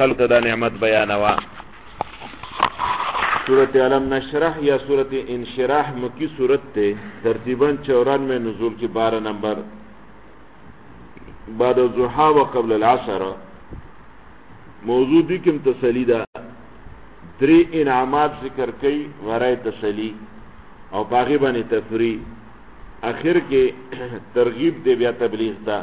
خلق دا نعمت بیانوا. سورت علم نشرح یا سورت انشراح مکی سورت تے ترتیباً 94 نزول کی 12 نمبر بعد الضحا و قبل العصر. موضوع دی کم تسلی دا 3 انعامات ذکر کئی غرائے تسلی او باغی بانی تفریح. آخر کے ترغیب دے بیا تبلیغ دا.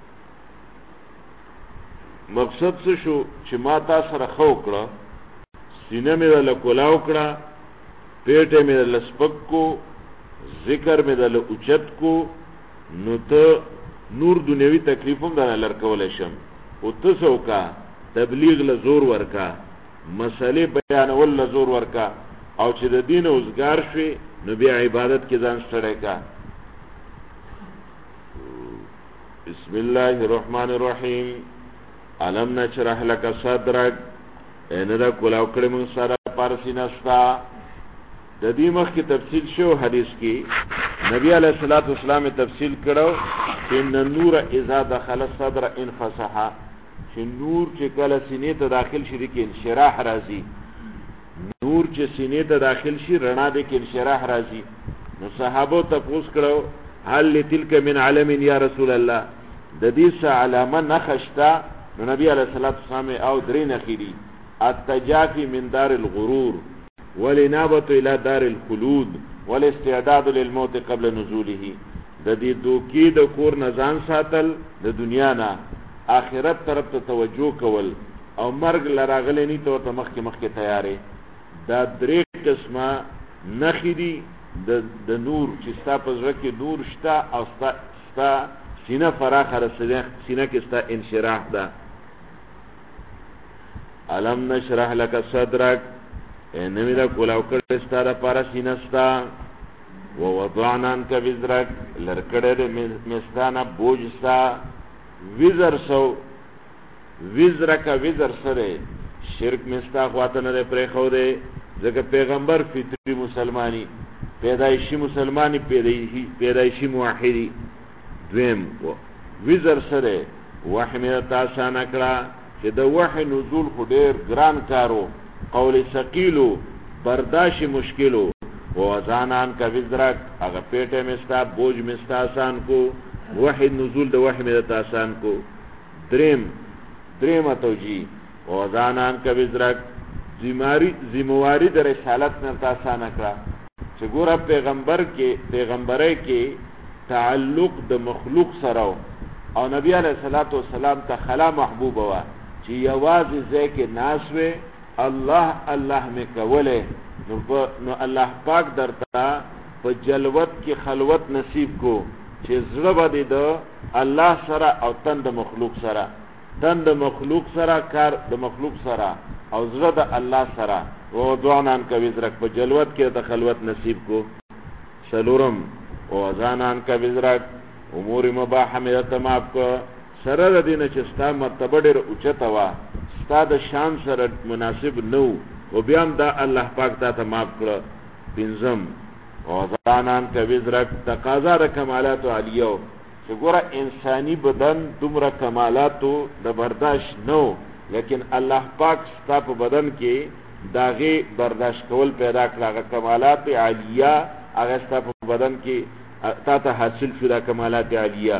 مقصد سے شو چې ما تا سره خو کړه، سینه مې دل کولاو کړه، پیټه مې دل سپک کو، ذکر مې دل اوچت کو، نو ته نور دنیوي تکلیفوم دل لرکول شم. او ته سوکا تبلیغ له زور ورکا، مسئله بیانول له زور ورکا، او چې د دین اوسګار شوي نو بیا عبادت کې ځان ستړی کا. بسم الله الرحمن الرحیم. علم نشرح لك صدرك، اینه دا کلاو کړی مون سره پارسی نستا. د دې مخ کی تفصیل شو حدیث کی نبی علیہ الصلوۃ والسلام تفصیل کړو چې ان النور اذا دخل الصدر انفسح، چې نور چې کله سینې ته داخل شي کې انشراح راځي. نور چې سینې ته داخل شي رڼا دې کې انشراح راځي. نو صحابه تپوس کړو هل لتلک من علم یا رسول الله، د دې څه علامه نخشتا؟ نو نبی علیہ الصلوۃ والسلام او درې نخیری التجافي من دار الغرور والانابه الى دار الخلود والاستعداد للموت قبل نزوله. د دې دوکې د کور نزان ساتل، د دنیا نه آخرت طرف ته توجه کول، او مرګ لراغلی نه ته مخکې تیارې. دا درې قسمه نخیری د نور چې ستا په زړه کې نور شته او ستا سینه فراخه رسېده، سینه کې ستا انشراح ده. علم نشرح لك صدرك، نمی دا کلاو کڑی ستا دا پارا سینستا. ووضعنا عنك وزرك، لرکڑی مستانا بوجستا. وزر سو وزرک وزر سره شرک مستا خواتن دے پریخو دے، ذکر پیغمبر فطری مسلمانی، پیدایشی مسلمانی، پیدایشی موحدی. دویم وزر سره وحی میں تاسان اکڑا چې د وحی نزول خو ډیر ګران کارو، قول ثقیلو، برداشت مشکلو. ووضعنان کا وزرک، اگر پیٹے مستا بوجھ مستا آسان کو، وحی نزول د وحی میں تاسان کو. دریم توجی ووضعنان کا وزرک، ذمواری در رسالت میں تاسان اکڑا چې ګوره پیغمبرۍ کې تعلق د مخلوق سره او نبی علیہ الصلوۃ والسلام ته خلا محبوب وا چې یوازې ځکه ناسوي الله الله می کوله. نو الله پاک درته په جلوت کې خلوت نصیب کو چې زړه باندې د الله سره او تند مخلوق سره، تند مخلوق سره، کار د مخلوق سره او زړه د الله سره. و دوانان کا وزرک، په جلوت کې د خلوت نصیب کو. سلورم وزانان کا وزرک، امور مباحه مې تمام کو سره د دینه چې ستا مرتبه ډېر اوچته وا، ستا د شان سره مناسب نو، او بیا هم دا الله پاک ته معاف کړه. پنځم وزانان کا وزرک، تقاضا د کمالات عالیه، چې ګوره انسانی بدن دومره کمالاتو د برداشت نو، لیکن الله پاک ستا په بدن کې داغه برداشت کول پیدا کړه. هغه کمالات عالیه هغه ستا په بدن کې تا ته حاصل شو، دا کمالات عالیه.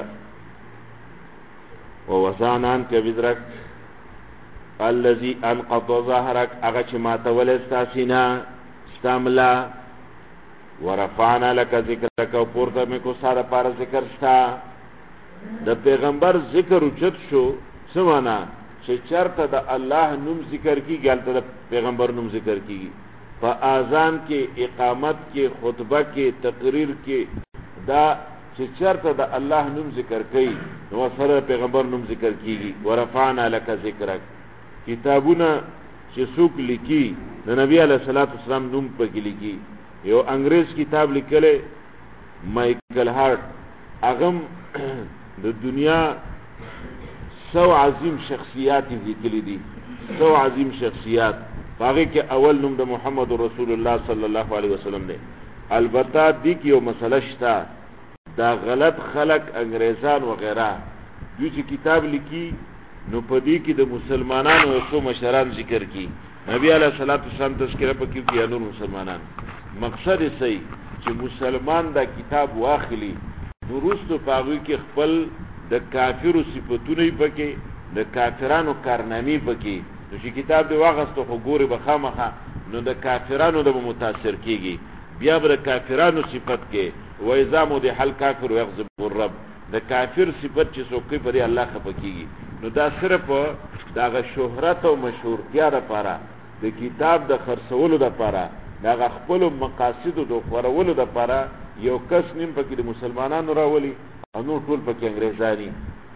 ووضعنان کا وزرک الذي انقض ظهرك، هغه چې ماتول ستا سینه ستا ملا. ورفعنا لك ذکرک، او پورته مې کو ساره پاره ذکر ستا. د پیغمبر ذکر اوچت شو، سمانا چې چرته د الله نوم ذکر کیږي هلته د پیغمبر نوم ذکر کیږي. په اذان کې، اقامت کې، خطبه کې، تقریر کې، دا چې چرته د الله نوم ذکر کوي نو سره پیغمبر نوم ذکر کیږي. ورفعنا لك ذکرک، کتابونه چې څوک لیکي د نبی علیہ الصلوۃ والسلام نوم پکې لیکي. یو انګریز کتاب لیکلی مایکل هارت، اغم د دنیا 100 عظیم شخصیات لیکلي دي، 100 عظیم شخصیات. هغه کې اول نوم د محمد رسول الله صلی الله علیه وسلم دی. البته دی کې یو مسله شته، دا غلط خلق انګریزان وغیرہ دوی چې کتاب لیکي نو پدې کې د مسلمانانو او مشران ذکر کی نبی علیہ الصلوۃ والسلام تذکرہ پکې کې نور مسلمانان مقصد یې صحیح چې مسلمان دا کتاب واخلي نو وروسته پاوی کې خپل د کافرو صفاتونه پکې د کافرانو کارنامې پکې نو چې کتاب دی واغسته خو ګوري بخامخه نو د کافرانو د متاثر کیږي بیا به کافرانو صفت کې و اذا مد حل کافر یغضب الرب د کافر صفت چې څوک پرې الله خپکیږي نو دا صرف دغه شهرت او مشهورتیا لپاره د کتاب د خرڅولو لپاره دغه خپل مقاصد او خورولو لپاره یو کس نیم پکې د مسلمانانو راولي او نور ټول پکې انګريزاني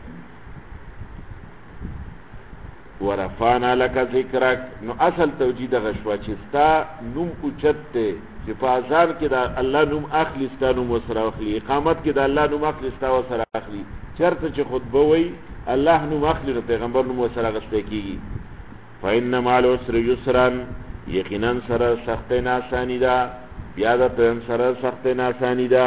ورفانا لك ذکرک نو اصل توجید غشوا چې ستا نوم اوچت ته چې په اذان کې دا الله نوم اخلي ستا نوم وسره اخلي اقامت کې دا الله نوم اخلي ستا وسره اخلي چرته چې خطبه وای الله نوم اخلي نو پیغمبر نوم وسره غسته کیږي فإن مع العسر يسرا یقینا سره سخت نه آسانی ده بیا د پرم سره سخت نه آسانی ده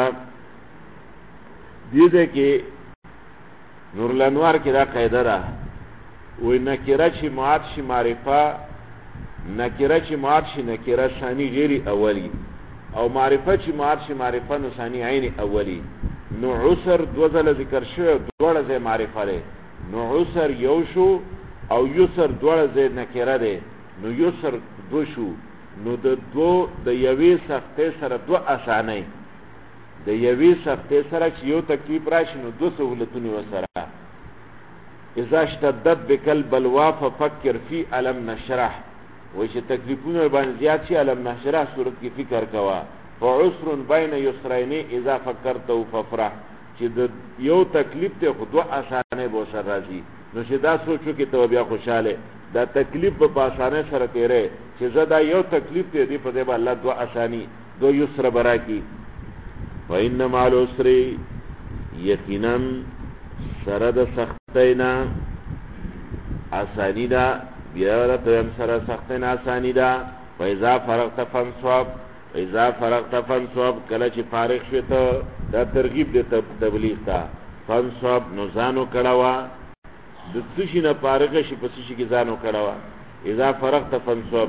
دې کې نور الانوار کې دا قاعده ده وی نکره چی معاد شی معرفه نکره چی معاد شی نکره ثانی غیر اولی او معرفه چی معاد شی معرفه نو ثانی عین اولی نو عسر دوزل ذکر شو دوڑ زی معرفه ده نو عسر یو شو او یسر دوڑ زی نکره ده نو یسر دو شو نو د یوی سخته سره دو اسانه د یوی سخته سره چې یو تکلیف راشي نو دو سهولتونی وسره اذا اشتدت بكل بلوا ففكر في الم نشرح وش تکلیفونه باندې زیات شي الم نشرح صورت کې فکر کوا فعسر بين يسرين اذا فكرت ففرح چې یو تکلیف ته خود اسانه به سره راځي نو چې دا سوچو کې ته بیا خوشاله دا تکلیف په اسانه سره تیرې چې زدا یو تکلیف ته دی په دې باندې الله دوا اسانی دو یسر برا کی وان مع العسر یقینا سره د سختینا آسانی ده بیا رتم سره سختینا آسانی ده فاذا فرغت فانصب اذا فرغت فانصب کله چې فارغ شې ته دا ترغیب د تبلیغ ته فانصب نو ځانو کړهوا د څه نه فارغ شي په څه کې ځانو کړهوا اذا فرغت فانصب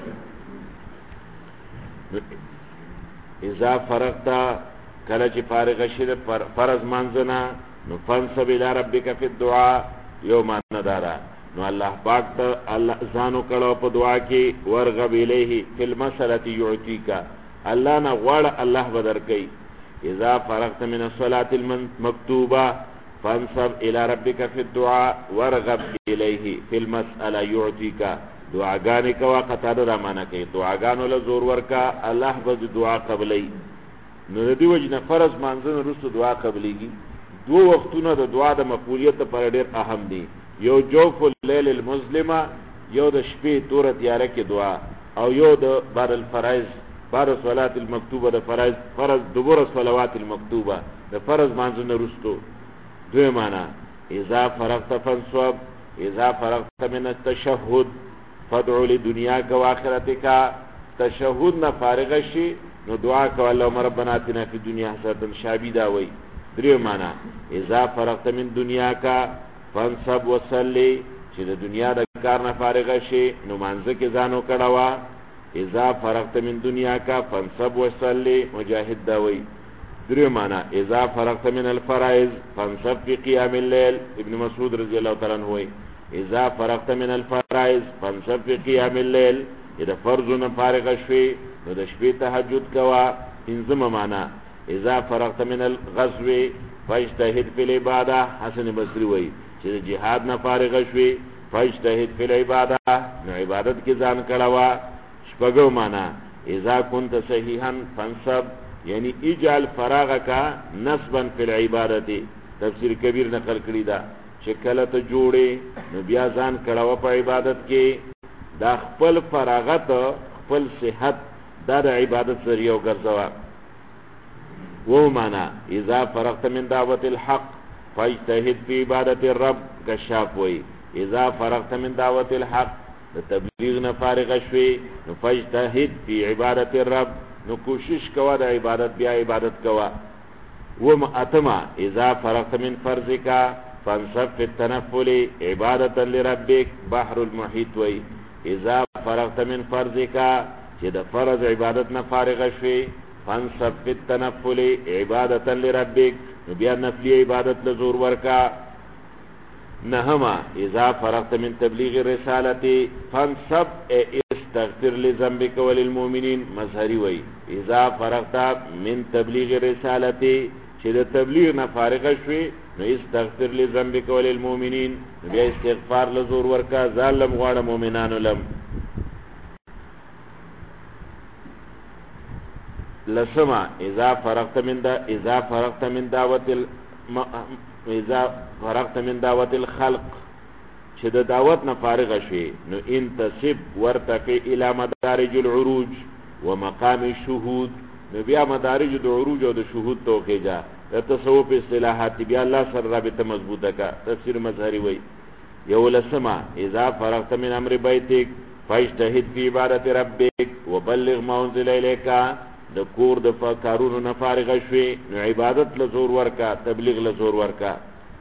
اذا فرغت کله چې فارغ شې فرض مانځنه نو فانصب الى ربك في الدعاء يوم الندارا نو الله پاک ته الله ځانو کړه په دعا کې ورغب الیه فی المساله یعطیک الله نه غواړه الله بدر کوي اذا فرغت من الصلاه المكتوبه فانصب الى ربك في الدعاء ورغب الیه فی المساله یعطیک دعاګانې کوا قطاده را معنا کوي دعاګانو له زور ورکا الله به دعا قبلې نو دې وجنه فرض مانځنه رسو دعا قبلېږي دو وختونه د دعا د مقبولیت لپاره ډېر اهم دي یو جوف الليل المظلمه یو د شپې تور تیاره کې دعا او یو د بعد الفرائض بعد الصلاه المکتوبه د فرض دبر الصلوات المکتوبه د فرض مانځنه رستو دوی معنا اذا فرغت فانصب اذا فرغت من التشهد فادعو لدنياك واخرتك تشهد نه فارغ شي نو دعا کو اللهم ربنا اتنا فی الدنيا حسنه شابیدا وای دریو معنا اذا فرغت من دنیا کا فانصب وصلی چې د دنیا د کار نه فارغ شي نو مانځه کې ځانو کړهوا اذا فرغت من دنیا کا فانصب وصلی مجاهد دا وای دریو معنا اذا فرغت من الفرائض فانصب في قيام الليل ابن مسعود رضی الله تعالی عنہ وای اذا فرغت من الفرائض فانصب في قيام الليل اذا فرضنا فارغ شي نو د شپې تهجد کوا انځم معنا اذا فرغت من الغزو فاجتهد في العباده حسن بصری وای چې جهاد نه فارغ شوي فاجتهد في العباده نو عبادت کې ځان کړهوا شپږو معنا اذا كنت صحيحا فانصب یعنی اجعل فراغك نصبا في العباده تفسیر کبیر نقل کړی دا چې کله ته جوړې نو بیا ځان کړهوا په عبادت کې دا خپل فراغت خپل صحت دا د عبادت ذریعہ وګرځوا وو معنا اذا فرغت من دعوت الحق فاجتهد في عبادت الرب کشاف وی اذا فرغت من دعوت الحق د تبلیغ نه فارغ شوي نو فاجتهد في عبادت الرب نو کوشش کوا د عبادت بیا عبادت کوا و اتما اذا فرغت من فرضك فانصب فی التنفل عبادتا لربک بحر المحیط وی اذا فرغت من فرضکا چې د فرض عبادت نه فارغ شوی فانصب فی التنفل عبادتا لربک نو بیا نفلی عبادت لزور ورکا نهما اذا فرغت من تبلیغ الرسالتی فانصب استغفر لذنبک وللمؤمنین مظهری وی اذا فرغت من تبلیغ الرسالتی چې د تبلیغ نه فارغ شوی نو استغفر لذنبک وللمؤمنین بیا استغفار لزور ورکا ظالم غواړه مؤمنانو لم لسما اذا فرغت من دعوت الخلق چې د دعوت نه فارغ شوی نو انتصب ورتقي الى مدارج العروج ومقام الشهود نو بیا مدارج د عروج او د شهود توخیجا د تصوف اصطلاحات بیا الله سره رابطه مضبوطه کا تفسیر مظهری وی یو لسما اذا فرغت من امر بیتک فاجتهد فی عبادت ربک وبلغ ما انزل الیک د کور د کارونو نه فارغ شوی نو عبادت لزور ورکا تبلیغ لزور ورکا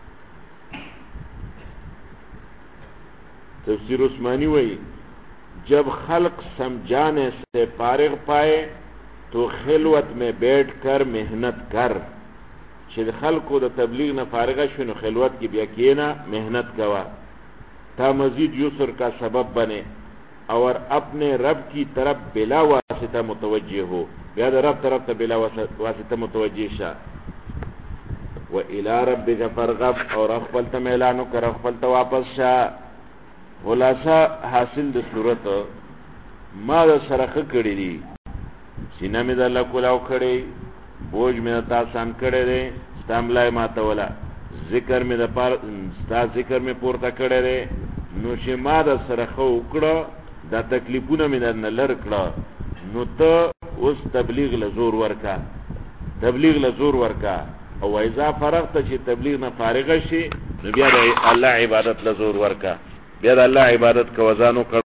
تفسیر عثمانی وی جب خلق سمجھانے سے فارغ پائے تو خلوت میں بیٹھ کر محنت کر چې خلقو د تبلیغ نه فارغ شوی نو خلوت کی بیا کینا محنت کوا تا مزید یسر کا سبب بنے اور اپنے رب کی طرف بلا واسطہ متوجہ ہو بیا د رب طرف ته بلا واسطه متوجه شه و الى ربک فرغب اور خپل ته اعلانو کر خپل ته واپس شه خلاصہ حاصل د صورت ما د سرخه کړی دي سینه مې د الله کولاو کړی بوج مې تا آسان کړی دی ستاملای ماته ولا ذکر مې د پار ستا ذکر مې پورته کړی دی نو چې ما د سرخه وکړه دا تکلیفونه مې نه لر کړه نو ته اوس تبلیغ لزور ورکا او اذا فرغت چې تبلیغ نه فارغ شي نو بیا د الله عبادت لزور ورکا بیا د الله عبادت کوزانو